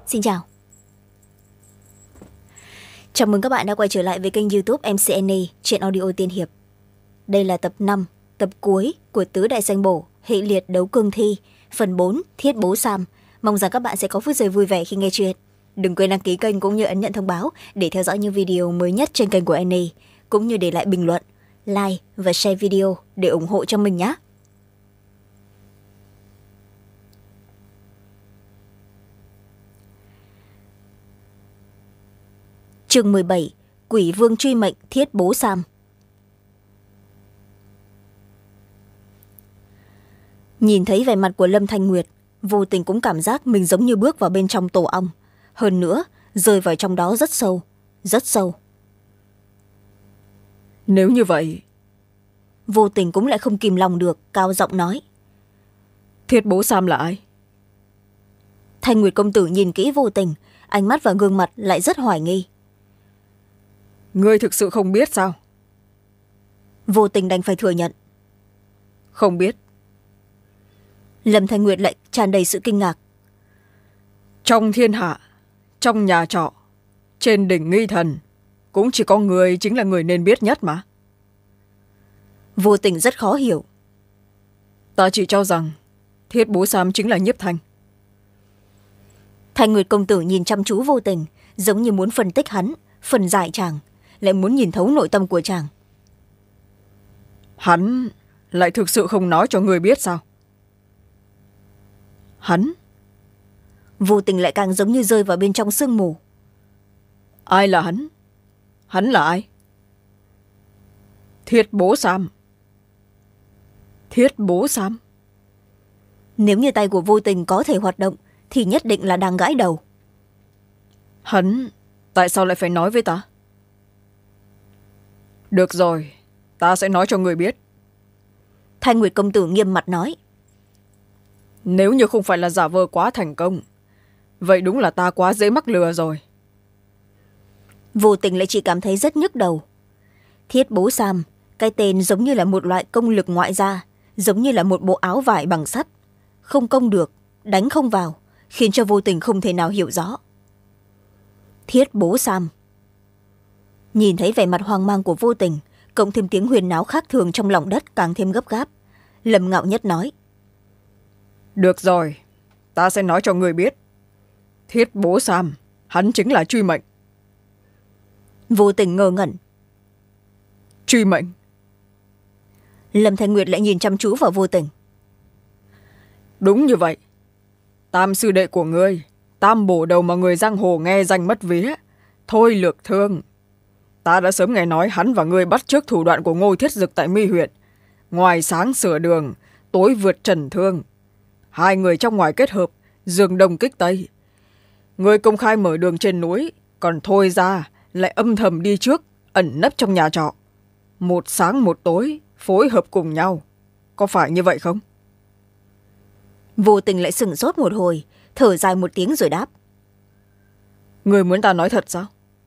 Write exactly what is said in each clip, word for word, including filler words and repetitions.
Xin chào. Chào mừng các bạn đã quay trở lại với kênh YouTube em xê en a Truyện Audio Tiên Hiệp. Đây là tập năm, tập cuối của Tứ Đại Danh Bổ hệ liệt đấu cương thi, phần bốn Thiết Bố Sam. Mong rằng các bạn sẽ có phút giây vui vẻ khi nghe chuyện. Đừng quên đăng ký kênh cũng như ấn nhận thông báo để theo dõi những video mới nhất trên kênh của en a, cũng như để lại bình luận, like và share video để ủng hộ cho mình nhé. Chương mười bảy, Quỷ Vương truy mệnh Thiết Bố Sam. Nhìn thấy vẻ mặt của Lâm Thanh Nguyệt, vô tình cũng cảm giác mình giống như bước vào bên trong tổ ong, hơn nữa rơi vào trong đó rất sâu, rất sâu. Nếu như vậy, vô tình cũng lại không kìm lòng được, cao giọng nói: Thiết Bố Sam là ai? Thanh Nguyệt công tử nhìn kỹ vô tình, ánh mắt và gương mặt lại rất hoài nghi. Ngươi thực sự không biết sao? Vô tình đành phải thừa nhận: Không biết. Lâm Thanh Nguyệt lại tràn đầy sự kinh ngạc. Trong thiên hạ, trong nhà trọ, trên đỉnh Nghi Thần, cũng chỉ có người chính là người nên biết nhất mà. Vô tình rất khó hiểu. Ta chỉ cho rằng Thiết Bố Sam chính là Nhiếp Thanh. Thanh Nguyệt công tử nhìn chăm chú vô tình, giống như muốn phân tích hắn, phần giải chàng, lại muốn nhìn thấu nội tâm của chàng. Hắn lại thực sự không nói cho người biết sao? Hắn? Vô tình lại càng giống như rơi vào bên trong sương mù. Ai là hắn? Hắn là ai? Thiết Bố Sam. Thiết Bố Sam? Nếu như tay của vô tình có thể hoạt động thì nhất định là đang gãi đầu. Hắn tại sao lại phải nói với ta? Được rồi, ta sẽ nói cho người biết. Thanh Nguyệt công tử nghiêm mặt nói: Nếu như không phải là giả vờ quá thành công, vậy đúng là ta quá dễ mắc lừa rồi. Vô tình lại chỉ cảm thấy rất nhức đầu. Thiết Bố Sam, cái tên giống như là một loại công lực ngoại gia, giống như là một bộ áo vải bằng sắt, không công được, đánh không vào, khiến cho vô tình không thể nào hiểu rõ. Thiết Bố Sam. Nhìn thấy vẻ mặt hoang mang của vô tình, cộng thêm tiếng huyền náo khác thường trong lòng đất càng thêm gấp gáp, Lâm Ngạo Nhất nói: Được rồi, ta sẽ nói cho người biết. Thiết Bố Sam, hắn chính là truy mệnh. Vô tình ngơ ngẩn. Truy mệnh? Lâm Thanh Nguyệt lại nhìn chăm chú vào vô tình. Đúng như vậy. Tam sư đệ của ngươi, tam bổ đầu mà người giang hồ nghe danh mất vía, Thôi Lược Thương. Ta đã sớm nghe nói hắn và ngươi bắt chước thủ đoạn của Ngô Thiết Dực tại Mi huyện. Ngoài sáng sửa đường, tối vượt trần thương. Hai người trong ngoài kết hợp, dương đông kích tây. Ngươi công khai mở đường trên núi, còn Thôi ra lại âm thầm đi trước, ẩn nấp trong nhà trọ. Một sáng một tối, phối hợp cùng nhau. Có phải như vậy không? Vô tình lại sửng sốt một hồi, thở dài một tiếng rồi đáp: Ngươi muốn ta nói thật sao?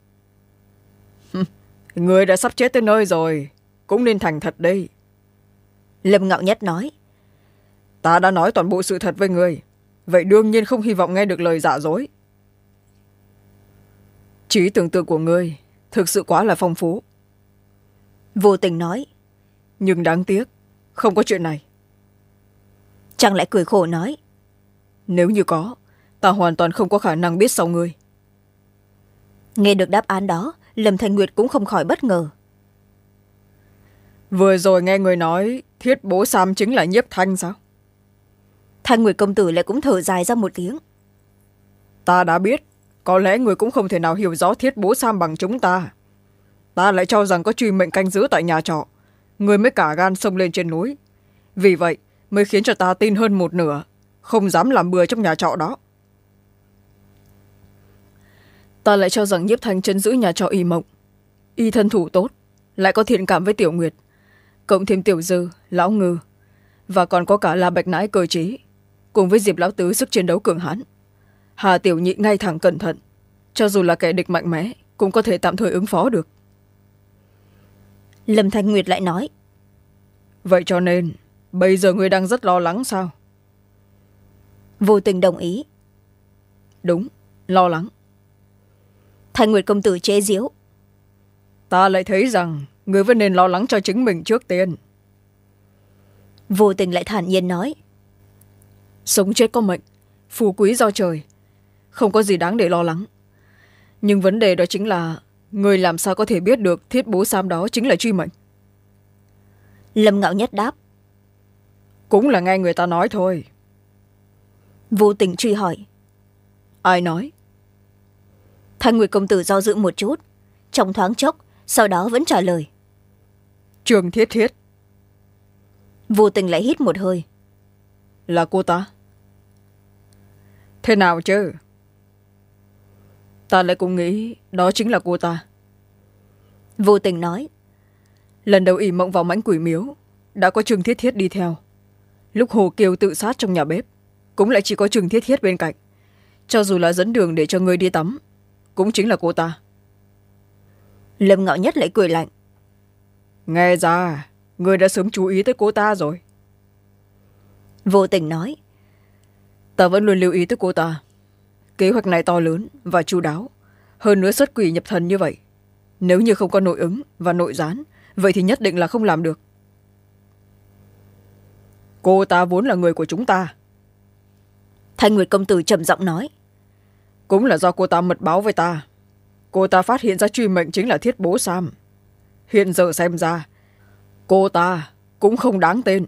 Ngươi đã sắp chết tới nơi rồi, cũng nên thành thật đây. Lâm Ngạo Nhất nói: Ta đã nói toàn bộ sự thật với ngươi, vậy đương nhiên không hy vọng nghe được lời giả dối. Trí tưởng tượng của ngươi thực sự quá là phong phú. Vô tình nói: Nhưng đáng tiếc, không có chuyện này. Chàng lại cười khổ nói: Nếu như có, ta hoàn toàn không có khả năng biết sau ngươi. Nghe được đáp án đó, Lâm Thanh Nguyệt cũng không khỏi bất ngờ. Vừa rồi nghe người nói Thiết Bố Sam chính là Nhiếp Thanh sao? Thanh Nguyệt công tử lại cũng thở dài ra một tiếng. Ta đã biết, có lẽ người cũng không thể nào hiểu rõ Thiết Bố Sam bằng chúng ta. Ta lại cho rằng có truy mệnh canh giữ tại nhà trọ, người mới cả gan xông lên trên núi. Vì vậy mới khiến cho ta tin hơn một nửa, không dám làm bừa trong nhà trọ đó. Ta lại cho rằng Nhiếp Thanh trấn giữ nhà trọ Y Mộng, y thân thủ tốt, lại có thiện cảm với Tiểu Nguyệt, cộng thêm Tiểu Dư, Lão Ngư, và còn có cả La Bạch Nãi cơ trí, cùng với Diệp Lão Tứ sức chiến đấu cường hãn. Hà Tiểu Nhị ngay thẳng cẩn thận, cho dù là kẻ địch mạnh mẽ cũng có thể tạm thời ứng phó được. Lâm Thanh Nguyệt lại nói: Vậy cho nên bây giờ ngươi đang rất lo lắng sao? Vô tình đồng ý: Đúng, lo lắng. Thanh Nguyệt công tử chế giễu. Ta lại thấy rằng người vẫn nên lo lắng cho chính mình trước tiên. Vô Tình lại thản nhiên nói. Sống chết có mệnh, phú quý do trời, không có gì đáng để lo lắng. Nhưng vấn đề đó chính là người làm sao có thể biết được thiết bố sam đó chính là truy mệnh. Lâm Ngạo Nhất đáp. Cũng là nghe người ta nói thôi. Vô Tình truy hỏi. Ai nói? Thanh Nguyệt công tử do dự một chút, trong thoáng chốc, sau đó vẫn trả lời. Trường Thiết Thiết. Vô Tình lại hít một hơi. Là cô ta? Thế nào chứ? Ta lại cũng nghĩ đó chính là cô ta. Vô Tình nói. Lần đầu ỉ mộng vào mãnh quỷ miếu, đã có Trường Thiết Thiết đi theo. Lúc Hồ Kiều tự sát trong nhà bếp, cũng lại chỉ có Trường Thiết Thiết bên cạnh. Cho dù là dẫn đường để cho người đi tắm, cũng chính là cô ta. Lâm Ngạo Nhất lại cười lạnh. Nghe ra người đã sớm chú ý tới cô ta rồi. Vô Tình nói. Ta vẫn luôn lưu ý tới cô ta. Kế hoạch này to lớn và chu đáo, hơn nữa xuất quỷ nhập thần như vậy. Nếu như không có nội ứng và nội gián, vậy thì nhất định là không làm được. Cô ta vốn là người của chúng ta. Thanh Nguyệt công tử trầm giọng nói. Cũng là do cô ta mật báo với ta. Cô ta phát hiện ra truy mệnh chính là thiết bố Sam. Hiện giờ xem ra, cô ta cũng không đáng tên.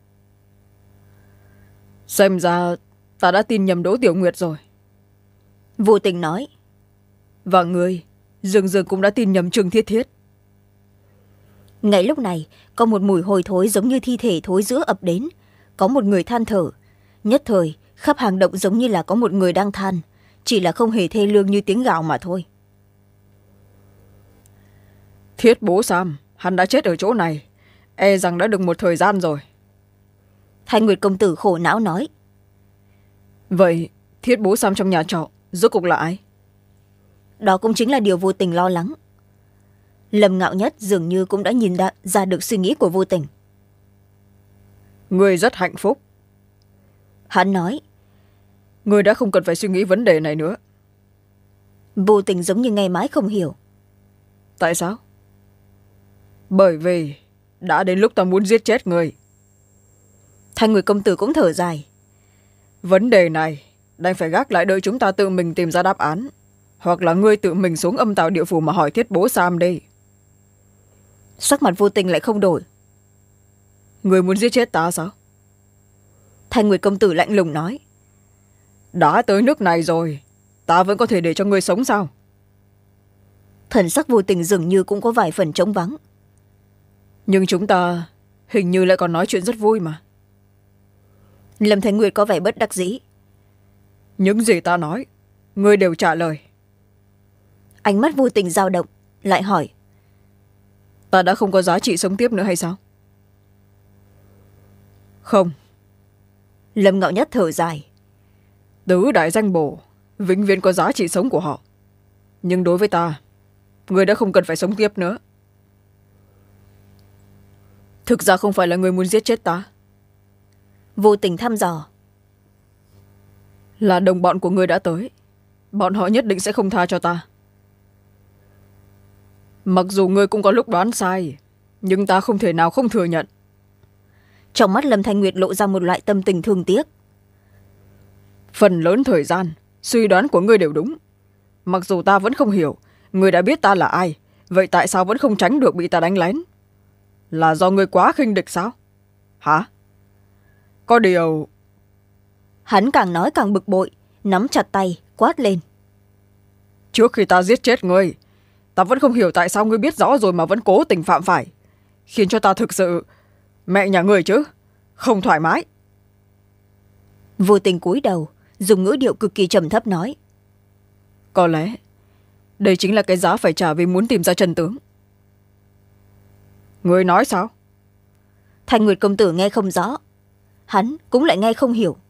Xem ra ta đã tin nhầm Đỗ Tiểu Nguyệt rồi. Vô Tình nói. Và người dường dường cũng đã tin nhầm Trường Thiết Thiết. Ngay lúc này, có một mùi hôi thối giống như thi thể thối rữa ập đến. Có một người than thở. Nhất thời, khắp hang động giống như là có một người đang than. Chỉ là không hề thê lương như tiếng gào mà thôi. Thiết bố Sam, hắn đã chết ở chỗ này. E rằng đã được một thời gian rồi. Thanh Nguyệt công tử khổ não nói. Vậy thiết bố Sam trong nhà trọ rốt cuộc là ai? Đó cũng chính là điều Vô Tình lo lắng. Lâm Ngạo Nhất dường như cũng đã nhìn ra, ra được suy nghĩ của Vô Tình. Người rất hạnh phúc. Hắn nói. Người đã không cần phải suy nghĩ vấn đề này nữa. Vô Tình giống như nghe mãi không hiểu. Tại sao? Bởi vì đã đến lúc ta muốn giết chết người. Thanh Nguyệt công tử cũng thở dài. Vấn đề này đành phải gác lại đợi chúng ta tự mình tìm ra đáp án. Hoặc là ngươi tự mình xuống âm tào địa phủ mà hỏi thiết bố Sam đi. Sắc mặt Vô Tình lại không đổi. Người muốn giết chết ta sao? Thanh Nguyệt công tử lạnh lùng nói. Đã tới nước này rồi, ta vẫn có thể để cho ngươi sống sao? Thần sắc Vô Tình dường như cũng có vài phần trống vắng. Nhưng chúng ta hình như lại còn nói chuyện rất vui mà. Lâm Thanh Nguyệt có vẻ bất đắc dĩ. Những gì ta nói, ngươi đều trả lời. Ánh mắt Vô Tình dao động, lại hỏi. Ta đã không có giá trị sống tiếp nữa hay sao? Không. Lâm Ngạo Nhất thở dài. Tứ đại danh bổ vĩnh viễn có giá trị sống của họ. Nhưng đối với ta, ngươi đã không cần phải sống tiếp nữa. Thực ra không phải là ngươi muốn giết chết ta. Vô Tình thăm dò. Là đồng bọn của ngươi đã tới. Bọn họ nhất định sẽ không tha cho ta. Mặc dù ngươi cũng có lúc đoán sai, nhưng ta không thể nào không thừa nhận. Trong mắt Lâm Thanh Nguyệt lộ ra một loại tâm tình thương tiếc. Phần lớn thời gian, suy đoán của ngươi đều đúng. Mặc dù ta vẫn không hiểu, ngươi đã biết ta là ai, vậy tại sao vẫn không tránh được bị ta đánh lén? Là do ngươi quá khinh địch sao? Hả? Có điều... Hắn càng nói càng bực bội, nắm chặt tay, quát lên. Trước khi ta giết chết ngươi, ta vẫn không hiểu tại sao ngươi biết rõ rồi mà vẫn cố tình phạm phải. Khiến cho ta thực sự... Mẹ nhà ngươi chứ, không thoải mái. Vô Tình cúi đầu, dùng ngữ điệu cực kỳ trầm thấp nói. Có lẽ, đây chính là cái giá phải trả vì muốn tìm ra chân tướng. Ngươi nói sao? Thanh Nguyệt công tử nghe không rõ. Hắn cũng lại nghe không hiểu.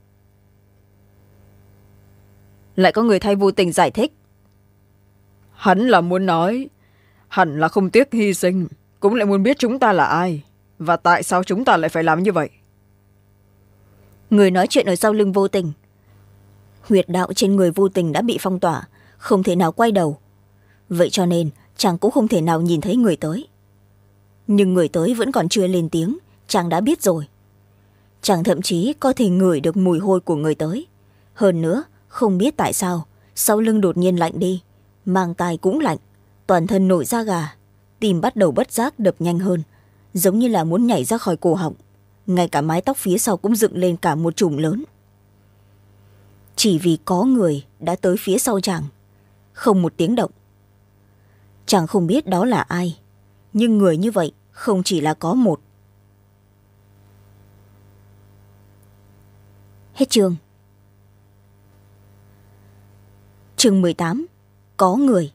Lại có người thay Vô Tình giải thích. Hắn là muốn nói, hẳn là không tiếc hy sinh, cũng lại muốn biết chúng ta là ai, và tại sao chúng ta lại phải làm như vậy. Người nói chuyện ở sau lưng Vô Tình. huyệt đạo trên người Vô Tình đã bị phong tỏa, không thể nào quay đầu. Vậy cho nên chàng cũng không thể nào nhìn thấy người tới. Nhưng người tới vẫn còn chưa lên tiếng, chàng đã biết rồi. Chàng thậm chí có thể ngửi được mùi hôi của người tới. Hơn nữa, không biết tại sao sau lưng đột nhiên lạnh đi, mang tai cũng lạnh, toàn thân nổi da gà, tim bắt đầu bất giác đập nhanh hơn, giống như là muốn nhảy ra khỏi cổ họng. Ngay cả mái tóc phía sau cũng dựng lên cả một chùm lớn. Chỉ vì có người đã tới phía sau chàng, không một tiếng động. Chàng không biết đó là ai, nhưng người như vậy không chỉ là có một. Hết chương. Chương mười tám. Có người.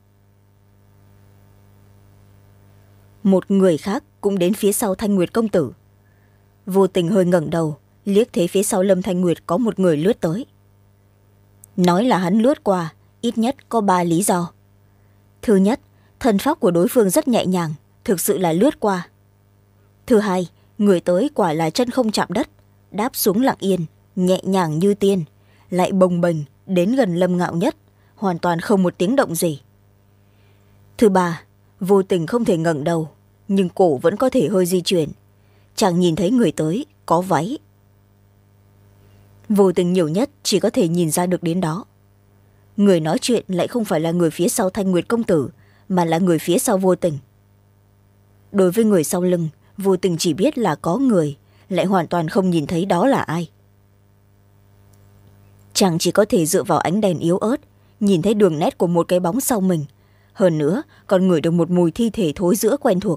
Một người khác cũng đến phía sau Thanh Nguyệt công tử. Vô Tình hơi ngẩng đầu, liếc thấy phía sau Lâm Thanh Nguyệt có một người lướt tới. Nói là hắn lướt qua, ít nhất có ba lý do. Thứ nhất, thần pháp của đối phương rất nhẹ nhàng, thực sự là lướt qua. Thứ hai, người tới quả là chân không chạm đất, đáp xuống lặng yên, nhẹ nhàng như tiên, lại bồng bềnh đến gần Lâm Ngạo Nhất, hoàn toàn không một tiếng động gì. Thứ ba, Vô Tình không thể ngẩng đầu, nhưng cổ vẫn có thể hơi di chuyển. Chàng nhìn thấy người tới có váy. Vô Tình nhiều nhất chỉ có thể nhìn ra được đến đó. Người nói chuyện lại không phải là người phía sau Thanh Nguyệt công tử, mà là người phía sau Vô Tình. Đối với người sau lưng, Vô Tình chỉ biết là có người, lại hoàn toàn không nhìn thấy đó là ai. Chàng chỉ có thể dựa vào ánh đèn yếu ớt, nhìn thấy đường nét của một cái bóng sau mình. Hơn nữa, còn ngửi được một mùi thi thể thối rữa quen thuộc.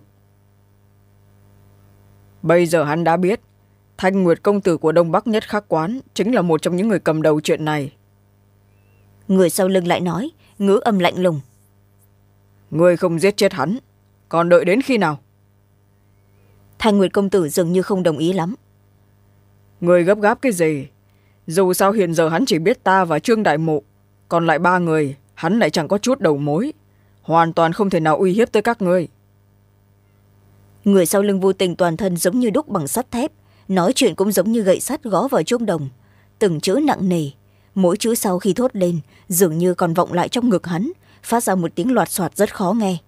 Bây giờ hắn đã biết, Thanh Nguyệt công tử của Đông Bắc Nhất Khắc Quán chính là một trong những người cầm đầu chuyện này. Người sau lưng lại nói, ngữ âm lạnh lùng. Ngươi không giết chết hắn, còn đợi đến khi nào? Thanh Nguyệt công tử dường như không đồng ý lắm. Ngươi gấp gáp cái gì? Dù sao hiện giờ hắn chỉ biết ta và Trương Đại Mộ, còn lại ba người, hắn lại chẳng có chút đầu mối, hoàn toàn không thể nào uy hiếp tới các ngươi. Người sau lưng Vô Tình toàn thân giống như đúc bằng sắt thép, nói chuyện cũng giống như gậy sắt gõ vào chuông đồng, từng chữ nặng nề, mỗi chữ sau khi thốt lên dường như còn vọng lại trong ngực hắn, phát ra một tiếng loạt soạt rất khó nghe.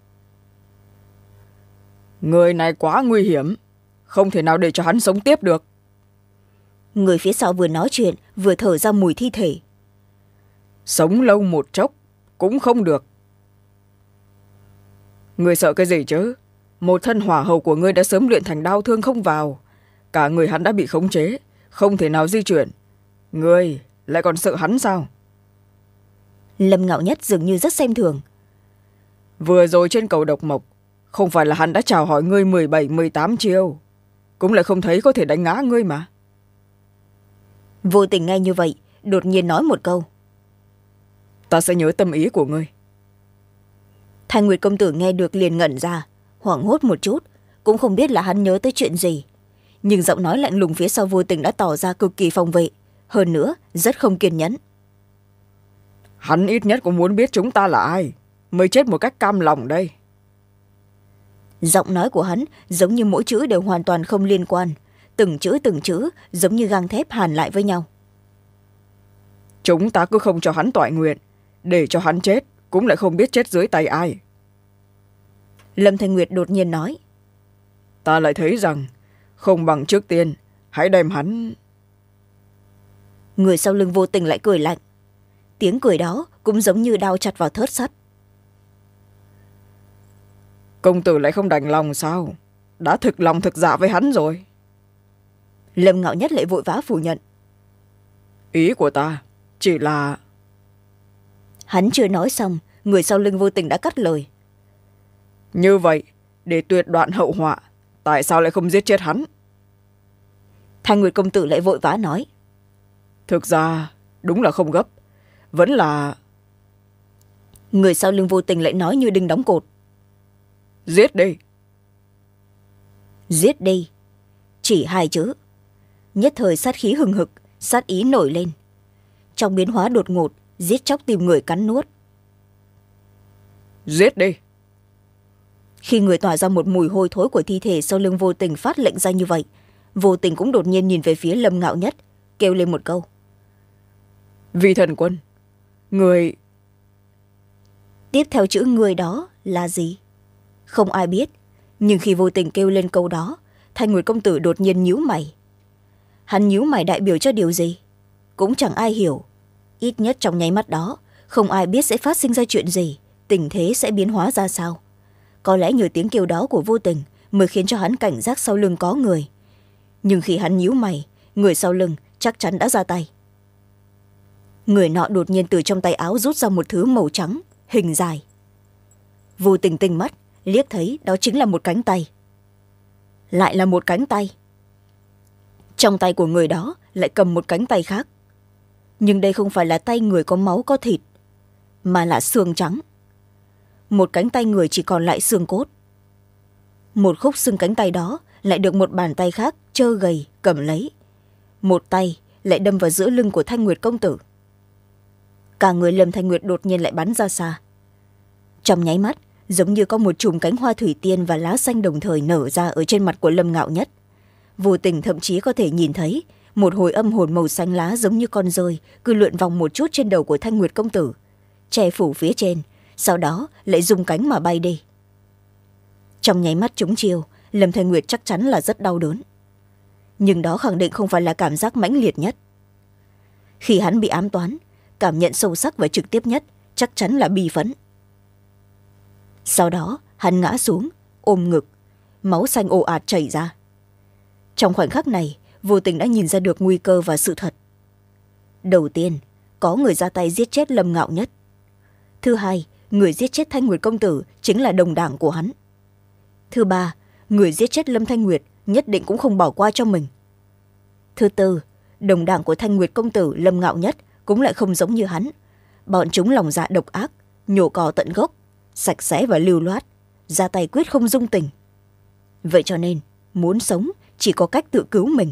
Người này quá nguy hiểm, không thể nào để cho hắn sống tiếp được. Người phía sau vừa nói chuyện vừa thở ra mùi thi thể. Sống lâu một chốc cũng không được. Người sợ cái gì chứ? Một thân hỏa hầu của ngươi đã sớm luyện thành đao thương không vào, cả người hắn đã bị khống chế, không thể nào di chuyển. Ngươi lại còn sợ hắn sao? Lâm Ngạo Nhất dường như rất xem thường. Vừa rồi trên cầu độc mộc, không phải là hắn đã chào hỏi ngươi mười bảy mười tám chiêu, cũng lại không thấy có thể đánh ngã ngươi mà. Vô Tình nghe như vậy, đột nhiên nói một câu. Ta sẽ nhớ tâm ý của ngươi. Thanh Nguyệt công tử nghe được liền ngẩn ra, hoảng hốt một chút, cũng không biết là hắn nhớ tới chuyện gì. Nhưng giọng nói lạnh lùng phía sau Vô Tình đã tỏ ra cực kỳ phòng vệ, hơn nữa rất không kiên nhẫn. Hắn ít nhất cũng muốn biết chúng ta là ai, mới chết một cách cam lòng đây. Giọng nói của hắn giống như mỗi chữ đều hoàn toàn không liên quan, từng chữ từng chữ giống như gang thép hàn lại với nhau. Chúng ta cứ không cho hắn toại nguyện, để cho hắn chết cũng lại không biết chết dưới tay ai. Lâm Thanh Nguyệt đột nhiên nói. Ta lại thấy rằng không bằng trước tiên hãy đem hắn. Người sau lưng Vô Tình lại cười lạnh, tiếng cười đó cũng giống như đao chặt vào thớt sắt. Công tử lại không đành lòng sao? Đã thực lòng thực dạ với hắn rồi. Lâm Ngạo Nhất lại vội vã phủ nhận. Ý của ta chỉ là... Hắn chưa nói xong, người sau lưng Vô Tình đã cắt lời. Như vậy, để tuyệt đoạn hậu họa, tại sao lại không giết chết hắn? Thanh Nguyệt công tử lại vội vã nói. Thực ra, đúng là không gấp. Vẫn là... Người sau lưng Vô Tình lại nói như đinh đóng cột. Giết đi. Giết đi. Chỉ hai chữ. Nhất thời sát khí hừng hực, sát ý nổi lên. Trong biến hóa đột ngột, giết chóc tìm người cắn nuốt. Giết đi. Khi người tỏa ra một mùi hôi thối của thi thể sau lưng Vô Tình phát lệnh ra như vậy, Vô Tình cũng đột nhiên nhìn về phía Lâm Ngạo Nhất, kêu lên một câu. Vi thần quân, người... Tiếp theo chữ người đó là gì? Không ai biết, nhưng khi Vô Tình kêu lên câu đó, Thanh Nguyệt công tử đột nhiên nhíu mày. Hắn nhíu mày đại biểu cho điều gì? Cũng chẳng ai hiểu. Ít nhất trong nháy mắt đó, không ai biết sẽ phát sinh ra chuyện gì, tình thế sẽ biến hóa ra sao. Có lẽ nhờ tiếng kêu đó của Vô Tình mới khiến cho hắn cảnh giác sau lưng có người. Nhưng khi hắn nhíu mày, người sau lưng chắc chắn đã ra tay. Người nọ đột nhiên từ trong tay áo rút ra một thứ màu trắng, hình dài. Vô Tình tinh mắt, liếc thấy đó chính là một cánh tay. Lại là một cánh tay. Trong tay của người đó lại cầm một cánh tay khác. Nhưng đây không phải là tay người có máu có thịt, mà là xương trắng. Một cánh tay người chỉ còn lại xương cốt. Một khúc xương cánh tay đó lại được một bàn tay khác trơ gầy cầm lấy. Một tay lại đâm vào giữa lưng của Thanh Nguyệt công tử. Cả người Lâm Thanh Nguyệt đột nhiên lại bắn ra xa. Trong nháy mắt, giống như có một chùm cánh hoa thủy tiên và lá xanh đồng thời nở ra ở trên mặt của Lâm Ngạo Nhất. Vô Tình thậm chí có thể nhìn thấy một hồi âm hồn màu xanh lá giống như con rơi cứ lượn vòng một chút trên đầu của Thanh Nguyệt công tử, che phủ phía trên, sau đó lại rung cánh mà bay đi. Trong nháy mắt trúng chiêu, Lâm Thanh Nguyệt chắc chắn là rất đau đớn. Nhưng đó khẳng định không phải là cảm giác mãnh liệt nhất. Khi hắn bị ám toán, cảm nhận sâu sắc và trực tiếp nhất chắc chắn là bi phẫn. Sau đó hắn ngã xuống, ôm ngực, máu xanh ồ ạt chảy ra. Trong khoảnh khắc này, Vô Tình đã nhìn ra được nguy cơ và sự thật. Đầu tiên, có người ra tay giết chết Lâm Ngạo Nhất. Thứ hai, người giết chết Thanh Nguyệt công tử chính là đồng đảng của hắn. Thứ ba, người giết chết Lâm Thanh Nguyệt nhất định cũng không bỏ qua cho mình. Thứ tư, đồng đảng của Thanh Nguyệt công tử Lâm Ngạo Nhất cũng lại không giống như hắn. Bọn chúng lòng dạ độc ác, nhổ cỏ tận gốc, sạch sẽ và lưu loát, ra tay quyết không dung tình. Vậy cho nên, muốn sống chỉ có cách tự cứu mình.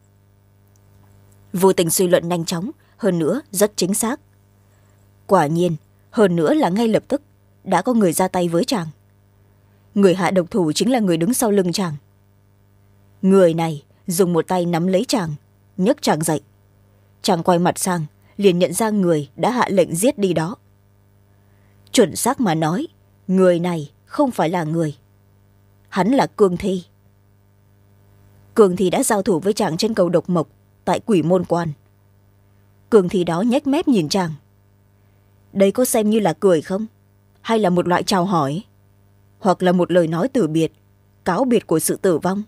Vô Tình suy luận nhanh chóng, hơn nữa rất chính xác. Quả nhiên, hơn nữa là ngay lập tức đã có người ra tay với chàng. Người hạ độc thủ chính là người đứng sau lưng chàng. Người này dùng một tay nắm lấy chàng, nhấc chàng dậy. Chàng quay mặt sang, liền nhận ra người đã hạ lệnh giết đi đó. Chuẩn xác mà nói, người này không phải là người. Hắn là Cương Thi. Cương Thi đã giao thủ với chàng trên cầu Độc Mộc, tại Quỷ Môn Quan. Cương Thi đó nhếch mép nhìn chàng. Đây có xem như là cười không? Hay là một loại chào hỏi? Hoặc là một lời nói từ biệt, cáo biệt của sự tử vong?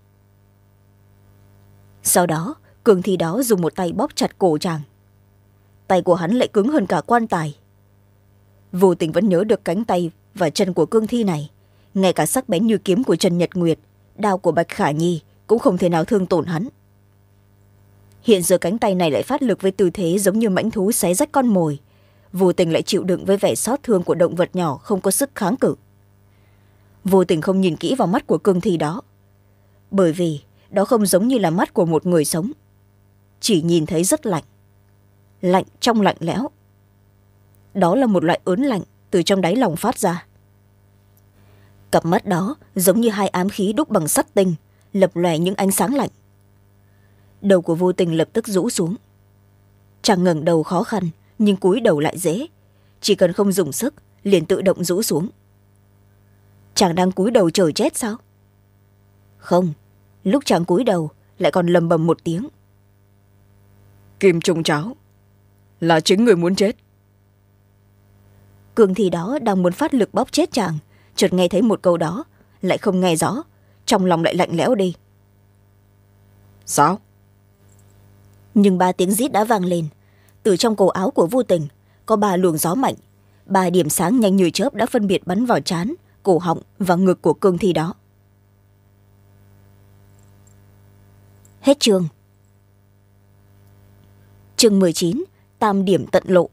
Sau đó, Cương Thi đó dùng một tay bóp chặt cổ chàng. Tay của hắn lại cứng hơn cả quan tài. Vô Tình vẫn nhớ được cánh tay và chân của Cương Thi này. Ngay cả sắc bén như kiếm của Trần Nhật Nguyệt, đao của Bạch Khả Nhi cũng không thể nào thương tổn hắn. Hiện giờ cánh tay này lại phát lực với tư thế giống như mãnh thú xé rách con mồi. Vô Tình lại chịu đựng với vẻ xót thương của động vật nhỏ không có sức kháng cự. Vô Tình không nhìn kỹ vào mắt của Cương Thi đó, bởi vì đó không giống như là mắt của một người sống. Chỉ nhìn thấy rất lạnh, lạnh trong lạnh lẽo. Đó là một loại ớn lạnh từ trong đáy lòng phát ra. Cặp mắt đó giống như hai ám khí đúc bằng sắt tinh, lập lòe những ánh sáng lạnh. Đầu của Vô Tình lập tức rũ xuống. Chàng ngẩng đầu khó khăn, nhưng cúi đầu lại dễ. Chỉ cần không dùng sức, liền tự động rũ xuống. Chàng đang cúi đầu chờ chết sao? Không, lúc chàng cúi đầu lại còn lầm bầm một tiếng. Kim Trung Cháo, là chính người muốn chết. Cương Thi đó đang muốn phát lực bóp chết chàng, chợt nghe thấy một câu đó, lại không nghe rõ, trong lòng lại lạnh lẽo đi. Sao? Nhưng ba tiếng rít đã vang lên. Từ trong cổ áo của Vô Tình có ba luồng gió mạnh, ba điểm sáng nhanh như chớp đã phân biệt bắn vào trán, cổ họng và ngực của Cương Thi đó. Hết chương. Chương mười chín, tam điểm tận lộ.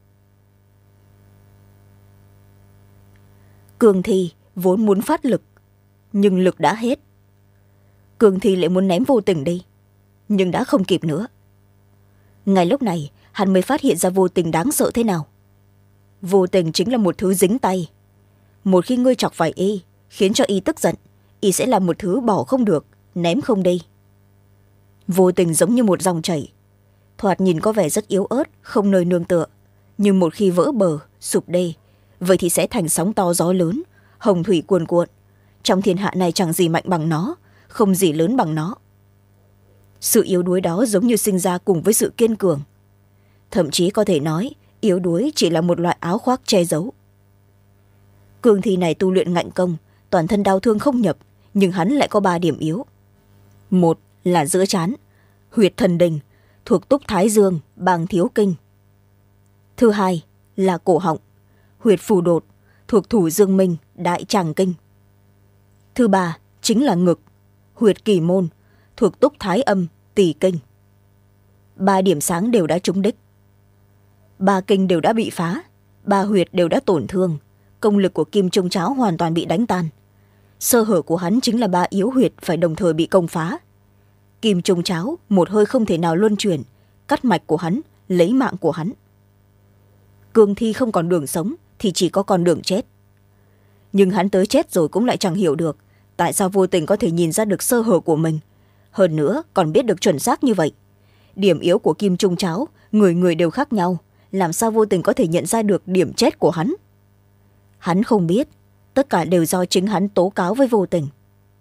Cương Thi vốn muốn phát lực, nhưng lực đã hết. Cương Thi lại muốn ném Vô Tình đi, nhưng đã không kịp nữa. Ngay lúc này, hắn mới phát hiện ra Vô Tình đáng sợ thế nào. Vô Tình chính là một thứ dính tay. Một khi ngươi chọc phải y, khiến cho y tức giận, y sẽ là một thứ bỏ không được, ném không đi. Vô Tình giống như một dòng chảy. thoạt nhìn có vẻ rất yếu ớt, không nơi nương tựa, nhưng một khi vỡ bờ sụp đê, vậy thì sẽ thành sóng to gió lớn, hồng thủy cuồn cuộn. Trong thiên hạ này chẳng gì mạnh bằng nó, không gì lớn bằng nó. Sự yếu đuối đó giống như sinh ra cùng với sự kiên cường. Thậm chí có thể nói yếu đuối chỉ là một loại áo khoác che giấu. Cương thi này tu luyện ngạnh công, toàn thân đau thương không nhập, nhưng hắn lại có ba điểm yếu. Một là giữa trán, huyệt thần đình, thuộc túc thái dương, bàng thiếu kinh. Thứ hai là cổ họng, huyệt phù đột, thuộc thủ dương minh, đại tràng kinh. Thứ ba chính là ngực, huyệt kỳ môn, thuộc túc thái âm, tỳ kinh. Ba điểm sáng đều đã trúng đích. Ba kinh đều đã bị phá, ba huyệt đều đã tổn thương, công lực của Kim Trung Cháo hoàn toàn bị đánh tan. Sơ hở của hắn chính là ba yếu huyệt phải đồng thời bị công phá. Kim Trung Cháo một hơi không thể nào luân chuyển, cắt mạch của hắn, lấy mạng của hắn. Cương thi không còn đường sống thì chỉ có con đường chết. Nhưng hắn tới chết rồi cũng lại chẳng hiểu được tại sao vô tình có thể nhìn ra được sơ hở của mình, hơn nữa còn biết được chuẩn xác như vậy. Điểm yếu của Kim Trung Cháo người người đều khác nhau, làm sao vô tình có thể nhận ra được điểm chết của hắn. Hắn không biết, tất cả đều do chính hắn tố cáo với vô tình.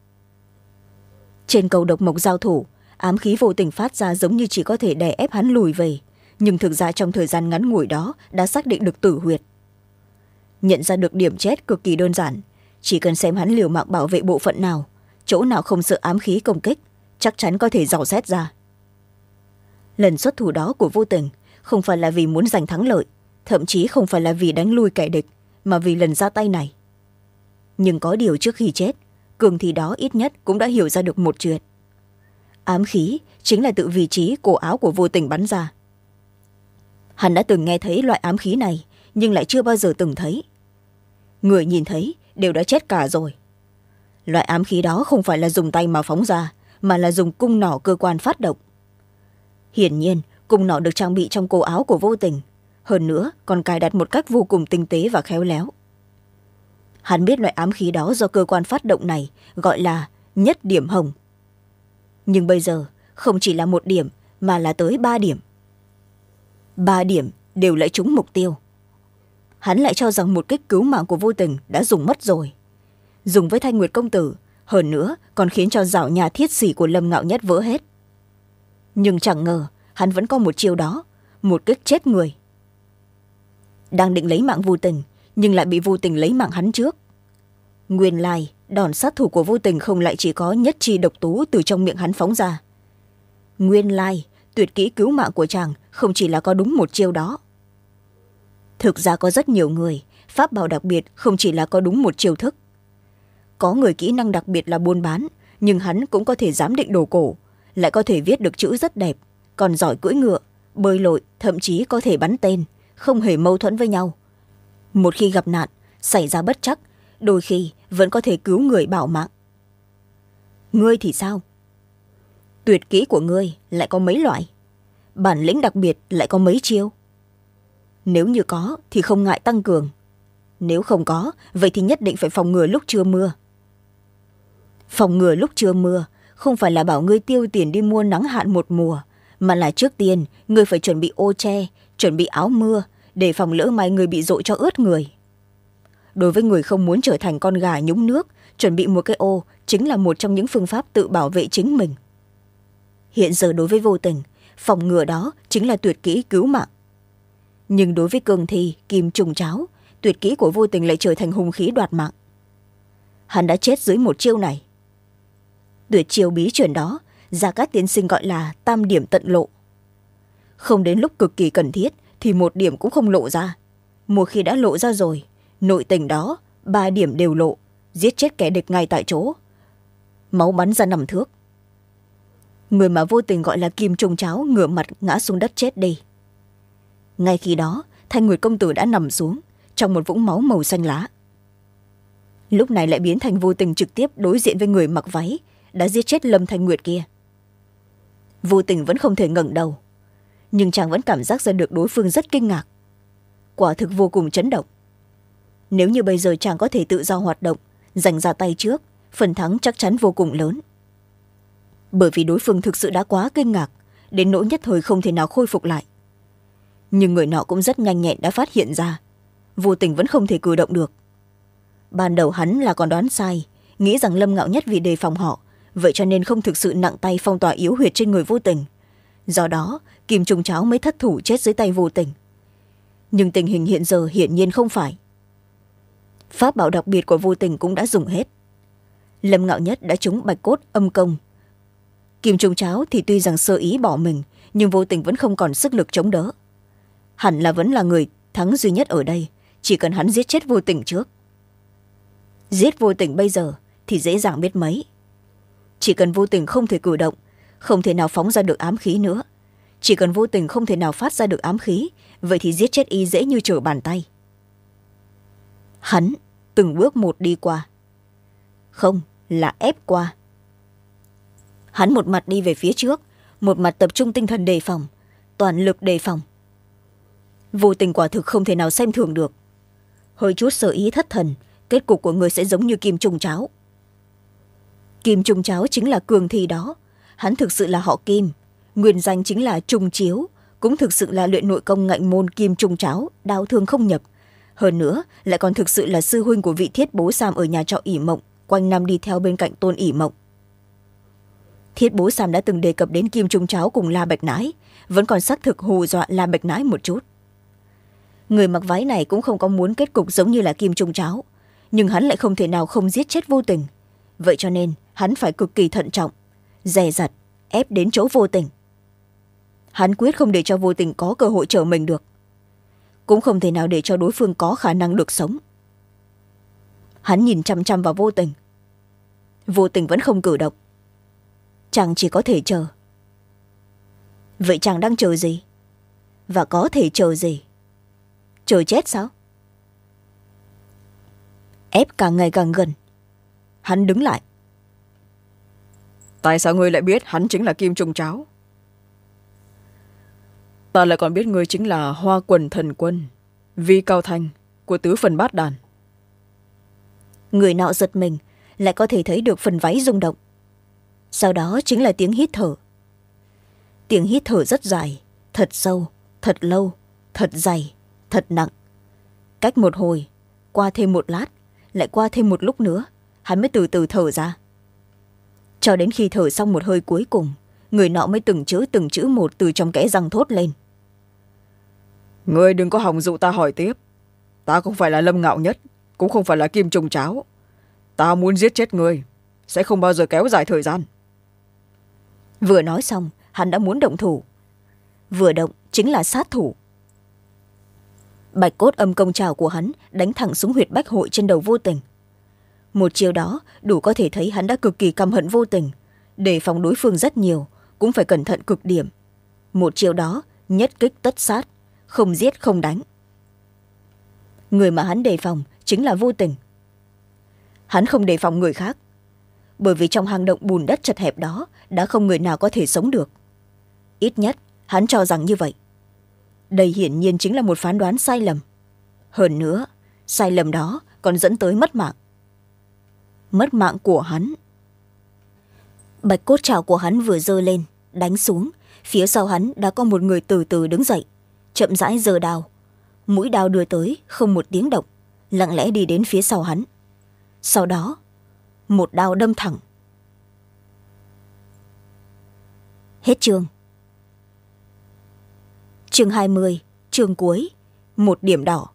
Trên cầu độc mộc giao thủ, ám khí vô tình phát ra giống như chỉ có thể đè ép hắn lùi về, nhưng thực ra trong thời gian ngắn ngủi đó đã xác định được tử huyệt. Nhận ra được điểm chết cực kỳ đơn giản, chỉ cần xem hắn liều mạng bảo vệ bộ phận nào, chỗ nào không sợ ám khí công kích, chắc chắn có thể dò xét ra. Lần xuất thủ đó của vô tình không phải là vì muốn giành thắng lợi, thậm chí không phải là vì đánh lui kẻ địch, mà vì lần ra tay này. Nhưng có điều trước khi chết, cường thi đó ít nhất cũng đã hiểu ra được một chuyện. Ám khí chính là tự vị trí cổ áo của vô tình bắn ra. Hắn đã từng nghe thấy loại ám khí này, nhưng lại chưa bao giờ từng thấy. Người nhìn thấy đều đã chết cả rồi. Loại ám khí đó không phải là dùng tay mà phóng ra, mà là dùng cung nỏ cơ quan phát động. Hiển nhiên, cung nỏ được trang bị trong cổ áo của vô tình, hơn nữa còn cài đặt một cách vô cùng tinh tế và khéo léo. Hắn biết loại ám khí đó do cơ quan phát động này gọi là nhất điểm hồng. Nhưng bây giờ không chỉ là một điểm mà là tới ba điểm. Ba điểm đều lại trúng mục tiêu. Hắn lại cho rằng một kích cứu mạng của vô tình đã dùng mất rồi. Dùng với Thanh Nguyệt công tử, hơn nữa còn khiến cho giảo nhà thiết xỉ của Lâm Ngạo Nhất vỡ hết. Nhưng chẳng ngờ hắn vẫn có một chiêu đó, một kích chết người. Đang định lấy mạng vô tình, nhưng lại bị vô tình lấy mạng hắn trước. Nguyên lai đòn sát thủ của vô tình không lại chỉ có nhất chi độc tú từ trong miệng hắn phóng ra. Nguyên lai tuyệt kỹ cứu mạng của chàng không chỉ là có đúng một chiêu đó. Thực ra có rất nhiều người, pháp bảo đặc biệt không chỉ là có đúng một chiêu thức. Có người kỹ năng đặc biệt là buôn bán, nhưng hắn cũng có thể giám định đồ cổ, lại có thể viết được chữ rất đẹp, còn giỏi cưỡi ngựa, bơi lội, thậm chí có thể bắn tên, không hề mâu thuẫn với nhau. Một khi gặp nạn, xảy ra bất trắc, đôi khi vẫn có thể cứu người bảo mạng. Ngươi thì sao? Tuyệt kỹ của ngươi lại có mấy loại? Bản lĩnh đặc biệt lại có mấy chiêu? Nếu như có thì không ngại tăng cường. Nếu không có, vậy thì nhất định phải phòng ngừa lúc chưa mưa. Phòng ngừa lúc chưa mưa không phải là bảo ngươi tiêu tiền đi mua nắng hạn một mùa, mà là trước tiên ngươi phải chuẩn bị ô che, chuẩn bị áo mưa, để phòng lỡ may ngươi bị dội cho ướt người. Đối với người không muốn trở thành con gà nhúng nước, chuẩn bị một cái ô chính là một trong những phương pháp tự bảo vệ chính mình. Hiện giờ đối với vô tình, phòng ngừa đó chính là tuyệt kỹ cứu mạng. Nhưng đối với cường thi, Kim Trung Cháo, tuyệt kỹ của vô tình lại trở thành hung khí đoạt mạng. Hắn đã chết dưới một chiêu này. Tuyệt chiêu bí truyền đó, Gia Cát tiên sinh gọi là tam điểm tận lộ. Không đến lúc cực kỳ cần thiết thì một điểm cũng không lộ ra. Một khi đã lộ ra rồi, nội tình đó, ba điểm đều lộ, giết chết kẻ địch ngay tại chỗ. Máu bắn ra nằm thước. Người mà vô tình gọi là Kim Trung Cháo ngửa mặt ngã xuống đất chết đi. Ngay khi đó, Thanh Nguyệt công tử đã nằm xuống trong một vũng máu màu xanh lá. Lúc này lại biến thành vô tình trực tiếp đối diện với người mặc váy đã giết chết Lâm Thanh Nguyệt kia. Vô tình vẫn không thể ngẩng đầu, nhưng chàng vẫn cảm giác ra được đối phương rất kinh ngạc. Quả thực vô cùng chấn động. Nếu như bây giờ chàng có thể tự do hoạt động, giành ra tay trước, phần thắng chắc chắn vô cùng lớn. Bởi vì đối phương thực sự đã quá kinh ngạc, đến nỗi nhất thời không thể nào khôi phục lại. Nhưng người nọ cũng rất nhanh nhẹn đã phát hiện ra vô tình vẫn không thể cử động được. Ban đầu hắn là còn đoán sai, nghĩ rằng Lâm Ngạo Nhất vì đề phòng họ, vậy cho nên không thực sự nặng tay phong tỏa yếu huyệt trên người vô tình. Do đó Kim Trung Cháo mới thất thủ chết dưới tay vô tình. Nhưng tình hình hiện giờ hiển nhiên không phải. Pháp bảo đặc biệt của vô tình cũng đã dùng hết. Lâm Ngạo Nhất đã trúng bạch cốt âm công. Kim Trung Cháo thì tuy rằng sơ ý bỏ mình, nhưng vô tình vẫn không còn sức lực chống đỡ. Hẳn là vẫn là người thắng duy nhất ở đây, chỉ cần hắn giết chết vô tình trước. Giết vô tình bây giờ thì dễ dàng biết mấy. Chỉ cần vô tình không thể cử động, không thể nào phóng ra được ám khí nữa. Chỉ cần vô tình không thể nào phát ra được ám khí, vậy thì giết chết y dễ như trở bàn tay. Hắn từng bước một đi qua. Không, là ép qua. Hắn một mặt đi về phía trước, một mặt tập trung tinh thần đề phòng, toàn lực đề phòng. Vô tình quả thực không thể nào xem thường được. Hơi chút sơ ý thất thần, kết cục của người sẽ giống như Kim Trung Cháo. Kim Trung Cháo chính là cường thi đó. Hắn thực sự là họ Kim, nguyên danh chính là Trung Chiếu, cũng thực sự là luyện nội công ngạnh môn Kim Trung Cháo, đao thương không nhập. Hơn nữa lại còn thực sự là sư huynh của vị Thiết Bố Sam ở nhà trọ ỷ mộng, quanh năm đi theo bên cạnh Tôn ỷ mộng. Thiết Bố Sam đã từng đề cập đến Kim Trung Cháo cùng La Bạch Nãi, vẫn còn xác thực hù dọa La Bạch Nãi một chút. Người mặc váy này cũng không có muốn kết cục giống như là Kim Trung Cháo, nhưng hắn lại không thể nào không giết chết vô tình. Vậy cho nên hắn phải cực kỳ thận trọng, dè dặt, ép đến chỗ vô tình. Hắn quyết không để cho vô tình có cơ hội trở mình được, cũng không thể nào để cho đối phương có khả năng được sống. Hắn nhìn chăm chăm vào vô tình. Vô tình vẫn không cử động. Chàng chỉ có thể chờ. Vậy chàng đang chờ gì? Và có thể chờ gì? Chờ chết sao? Ép càng ngày càng gần. Hắn đứng lại. Tại sao ngươi lại biết hắn chính là Kim Trung Cháo? Ta lại còn biết ngươi chính là Hoa Quần Thần Quân, Vi Cao Thanh của Tứ Phần Bát Đàn. Người nọ giật mình, lại có thể thấy được phần váy rung động. Sau đó chính là tiếng hít thở. Tiếng hít thở rất dài, thật sâu, thật lâu, thật dày, thật nặng. Cách một hồi, qua thêm một lát, lại qua thêm một lúc nữa, hắn mới từ từ thở ra. Cho đến khi thở xong một hơi cuối cùng, người nọ mới từng chữ từng chữ một từ trong kẽ răng thốt lên. Ngươi đừng có hòng dụ ta hỏi tiếp. Ta không phải là Lâm Ngạo Nhất, cũng không phải là Kim Trung Cháo. Ta muốn giết chết ngươi, sẽ không bao giờ kéo dài thời gian. Vừa nói xong, hắn đã muốn động thủ. Vừa động chính là sát thủ. Bạch cốt âm công trào của hắn đánh thẳng xuống huyệt bách hội trên đầu vô tình. Một chiều đó đủ có thể thấy hắn đã cực kỳ căm hận vô tình, đề phòng đối phương rất nhiều, cũng phải cẩn thận cực điểm. Một chiều đó nhất kích tất sát, không giết không đánh. Người mà hắn đề phòng chính là vô tình. Hắn không đề phòng người khác, bởi vì trong hang động bùn đất chật hẹp đó đã không người nào có thể sống được. Ít nhất hắn cho rằng như vậy. Đây hiển nhiên chính là một phán đoán sai lầm. Hơn nữa, sai lầm đó còn dẫn tới mất mạng. Mất mạng của hắn. Bạch cốt trảo của hắn vừa giơ lên, đánh xuống, phía sau hắn đã có một người từ từ đứng dậy, chậm rãi giơ đao. Mũi đao đưa tới, không một tiếng động, lặng lẽ đi đến phía sau hắn. Sau đó, một đao đâm thẳng. Hết chương. Chương hai mươi, chương cuối, một điểm đỏ.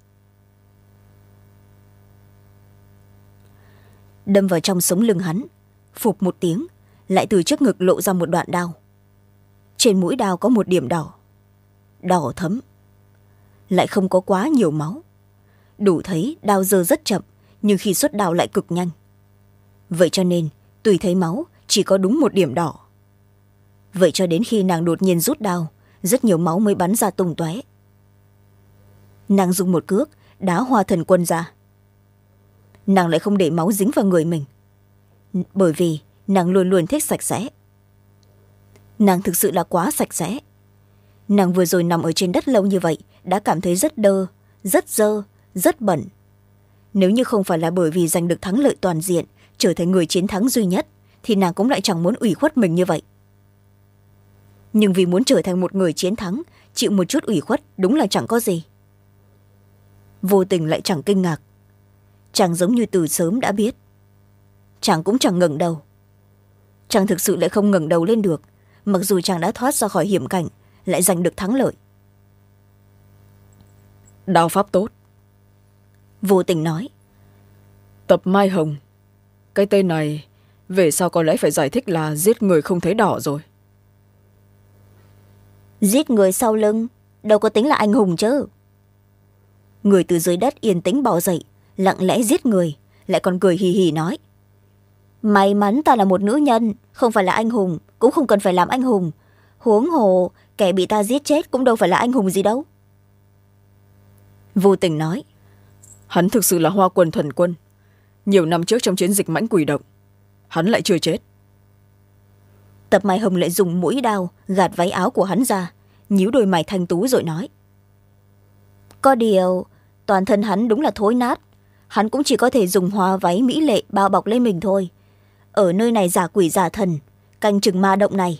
Đâm vào trong sống lưng hắn, phụp một tiếng, lại từ trước ngực lộ ra một đoạn đao. Trên mũi đao có một điểm đỏ, đỏ thấm, lại không có quá nhiều máu. Đủ thấy đao giơ rất chậm, nhưng khi xuất đao lại cực nhanh. Vậy cho nên tùy thấy máu chỉ có đúng một điểm đỏ. Vậy cho đến khi nàng đột nhiên rút đao, rất nhiều máu mới bắn ra tung tóe. Nàng dùng một cước đá Hoa Thần Quân ra. Nàng lại không để máu dính vào người mình, bởi vì nàng luôn luôn thích sạch sẽ. Nàng thực sự là quá sạch sẽ. Nàng vừa rồi nằm ở trên đất lâu như vậy đã cảm thấy rất đơ, rất dơ, rất bẩn. Nếu như không phải là bởi vì giành được thắng lợi toàn diện, trở thành người chiến thắng duy nhất, thì nàng cũng lại chẳng muốn ủy khuất mình như vậy. nhưng vì muốn trở thành một người chiến thắng, chịu một chút ủy khuất đúng là chẳng có gì. Vô Tình lại chẳng kinh ngạc. Chàng giống như từ sớm đã biết. Chàng cũng chẳng ngẩng đầu. Chàng thực sự lại không ngẩng đầu lên được, mặc dù chàng đã thoát ra khỏi hiểm cảnh, lại giành được thắng lợi. Đao pháp tốt. Vô Tình nói. Tập Mai Hồng, cái tên này về sau có lẽ phải giải thích là giết người không thấy đỏ rồi. Giết người sau lưng đâu có tính là anh hùng chứ. Người từ dưới đất yên tĩnh bò dậy, lặng lẽ giết người, lại còn cười hì hì nói. May mắn ta là một nữ nhân, không phải là anh hùng, cũng không cần phải làm anh hùng. Huống hồ, kẻ bị ta giết chết cũng đâu phải là anh hùng gì đâu. Vô Tình nói. Hắn thực sự là Hoa Quân Thuần Quân. Nhiều năm trước trong chiến dịch Mãnh Quỷ Động, hắn lại chưa chết. Tập Mai Hồng lại dùng mũi đao gạt váy áo của hắn ra, nhíu đôi mày thanh tú rồi nói. Có điều, toàn thân hắn đúng là thối nát. Hắn cũng chỉ có thể dùng hoa váy mỹ lệ bao bọc lên mình thôi. Ở nơi này giả quỷ giả thần, canh chừng ma động này.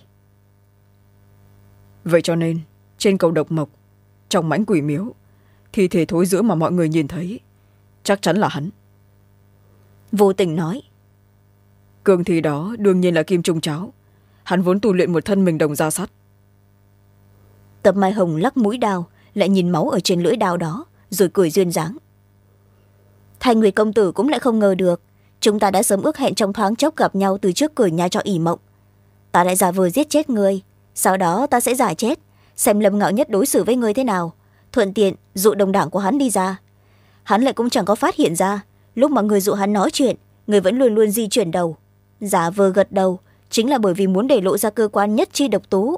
Vậy cho nên, trên cầu Độc Mộc, trong Mãnh Quỷ Miếu, thi thể thối rữa mà mọi người nhìn thấy, chắc chắn là hắn. Vô Tình nói. Cương thi đó đương nhiên là Kim Trung Cháo. Hắn vốn tu luyện một thân mình đồng da sắt. Tập Mai Hồng lắc mũi đao, lại nhìn máu ở trên lưỡi đao đó, rồi cười duyên dáng. Thanh Nguyệt công tử cũng lại không ngờ được, chúng ta đã sớm ước hẹn trong thoáng chốc gặp nhau từ trước cửa nhà trọ ỉ mộng. Ta lại giả vờ giết chết người, sau đó ta sẽ giả chết, xem Lâm Ngạo Nhất đối xử với người thế nào, thuận tiện dụ đồng đảng của hắn đi ra. Hắn lại cũng chẳng có phát hiện ra, lúc mà người dụ hắn nói chuyện, người vẫn luôn luôn di chuyển đầu, giả vờ gật đầu, chính là bởi vì muốn để lộ ra cơ quan nhất chi độc tú.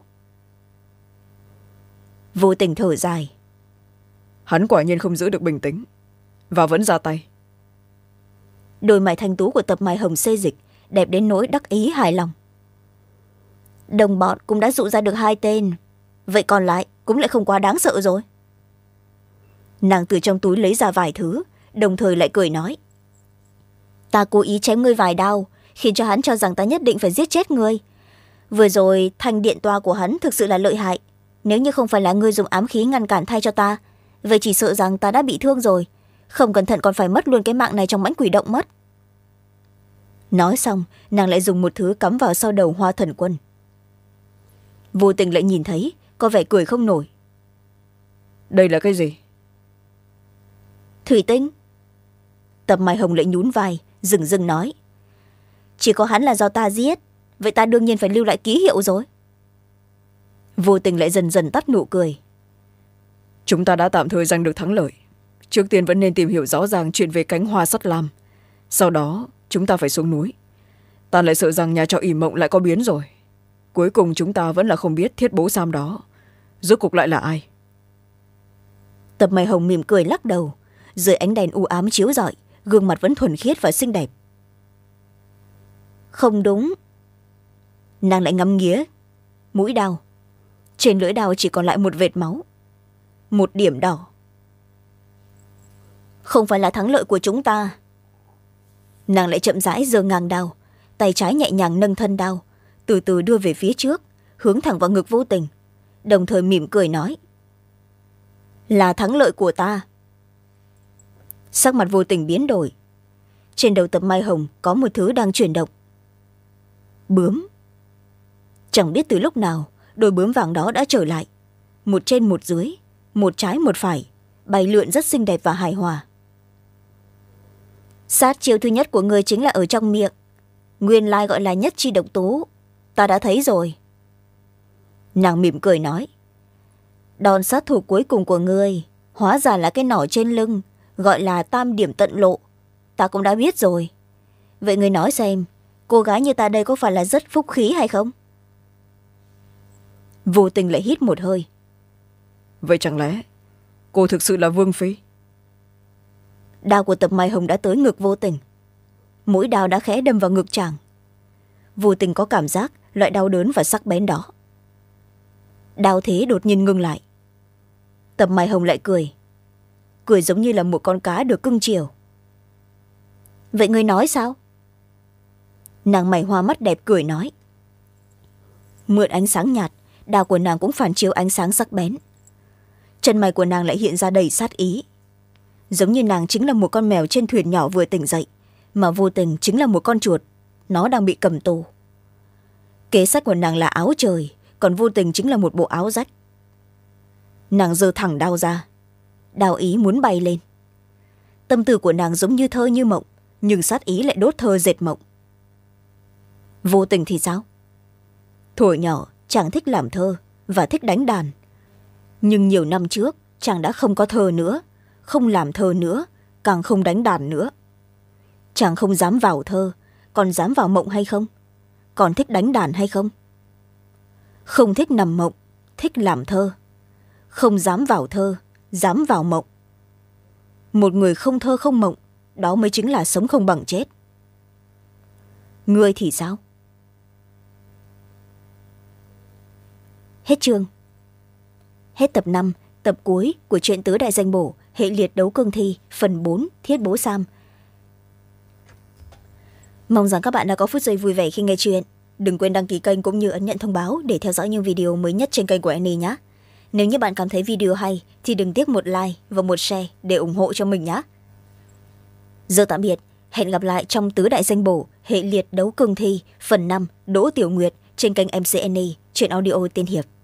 Vô Tình thở dài. Hắn quả nhiên không giữ được bình tĩnh, và vẫn ra tay. Đôi mày thanh tú của Tập Mai Hồng xê dịch, đẹp đến nỗi đắc ý hài lòng. Đồng bọn cũng đã dụ ra được hai tên, vậy còn lại cũng lại không quá đáng sợ rồi. Nàng từ trong túi lấy ra vài thứ, đồng thời lại cười nói. Ta cố ý chém ngươi vài đao, khiến cho hắn cho rằng ta nhất định phải giết chết ngươi. Vừa rồi thanh điện toa của hắn thực sự là lợi hại. Nếu như không phải là ngươi dùng ám khí ngăn cản thay cho ta, vậy chỉ sợ rằng ta đã bị thương rồi, không cẩn thận còn phải mất luôn cái mạng này trong Mãnh Quỷ Động mất. Nói xong, nàng lại dùng một thứ cắm vào sau đầu Hoa Thần Quân. Vô Tình lại nhìn thấy, có vẻ cười không nổi. Đây là cái gì? Thủy tinh. Tập Mai Hồng lại nhún vai, dừng dừng nói. Chỉ có hắn là do ta giết, vậy ta đương nhiên phải lưu lại ký hiệu rồi. Vô Tình lại dần dần tắt nụ cười. Chúng ta đã tạm thời giành được thắng lợi. Trước tiên vẫn nên tìm hiểu rõ ràng chuyện về cánh hoa sắt lam. Sau đó chúng ta phải xuống núi. Ta lại sợ rằng nhà trọ ỉ mộng lại có biến rồi. Cuối cùng chúng ta vẫn là không biết Thiết Bố Sam đó rốt cuộc lại là ai. Tập Mai Hồng mỉm cười lắc đầu. Dưới ánh đèn u ám chiếu rọi, gương mặt vẫn thuần khiết và xinh đẹp. Không đúng. Nàng lại ngắm nghía mũi đao. Trên lưỡi đao chỉ còn lại một vệt máu, một điểm đỏ. Không phải là thắng lợi của chúng ta. Nàng lại chậm rãi giơ ngang đao, tay trái nhẹ nhàng nâng thân đao, từ từ đưa về phía trước, hướng thẳng vào ngực Vô Tình, đồng thời mỉm cười nói. Là thắng lợi của ta. Sắc mặt Vô Tình biến đổi. Trên đầu Tập Mai Hồng có một thứ đang chuyển động. Bướm. Chẳng biết từ lúc nào, đôi bướm vàng đó đã trở lại. Một trên một dưới, một trái một phải, bay lượn rất xinh đẹp và hài hòa. Sát chiêu thứ nhất của người chính là ở trong miệng. Nguyên lai gọi là nhất chi độc tố. Ta đã thấy rồi. Nàng mỉm cười nói. Đòn sát thủ cuối cùng của ngươi hóa ra là cái nỏ trên lưng, gọi là tam điểm tận lộ. Ta cũng đã biết rồi. Vậy ngươi nói xem, cô gái như ta đây có phải là rất phúc khí hay không? Vô Tình lại hít một hơi. Vậy chẳng lẽ cô thực sự là Vương Phi? Đao của Tập Mai Hồng đã tới ngực Vô Tình. Mũi đao đã khẽ đâm vào ngực chàng. Vô Tình có cảm giác loại đau đớn và sắc bén đó. Đao thế đột nhiên ngưng lại. Tập Mai Hồng lại cười. Cười giống như là một con cá được cưng chiều. Vậy ngươi nói sao? Nàng mày hoa mắt đẹp cười nói. Mượn ánh sáng nhạt, đao của nàng cũng phản chiếu ánh sáng sắc bén. Chân mày của nàng lại hiện ra đầy sát ý, giống như nàng chính là một con mèo trên thuyền nhỏ vừa tỉnh dậy, mà vô tình chính là một con chuột, nó đang bị cầm tù. Kế sách của nàng là áo trời, còn vô tình chính là một bộ áo rách. Nàng giơ thẳng đao ra, đao ý muốn bay lên. Tâm tư của nàng giống như thơ như mộng, nhưng sát ý lại đốt thơ dệt mộng. Vô tình thì sao? Thuở nhỏ chàng thích làm thơ và thích đánh đàn, nhưng nhiều năm trước chàng đã không có thơ nữa, không làm thơ nữa, càng không đánh đàn nữa. Chàng không dám vào thơ, còn dám vào mộng hay không? Còn thích đánh đàn hay không? Không thích nằm mộng, thích làm thơ. Không dám vào thơ, dám vào mộng. Một người không thơ không mộng, đó mới chính là sống không bằng chết. Ngươi thì sao? Hết chương. Hết tập năm, tập cuối của truyện Tứ Đại Danh Bổ, hệ liệt đấu cương thi, phần bốn, Thiết Bố Sam. Mong rằng các bạn đã có phút giây vui vẻ khi nghe chuyện. Đừng quên đăng ký kênh cũng như ấn nhận thông báo để theo dõi những video mới nhất trên kênh của Annie nhé. Nếu như bạn cảm thấy video hay thì đừng tiếc một like và một share để ủng hộ cho mình nhé. Giờ tạm biệt, hẹn gặp lại trong Tứ Đại Danh Bổ, hệ liệt đấu cương thi, phần năm, Đỗ Tiểu Nguyệt trên kênh em xê Annie, truyện audio tiên hiệp.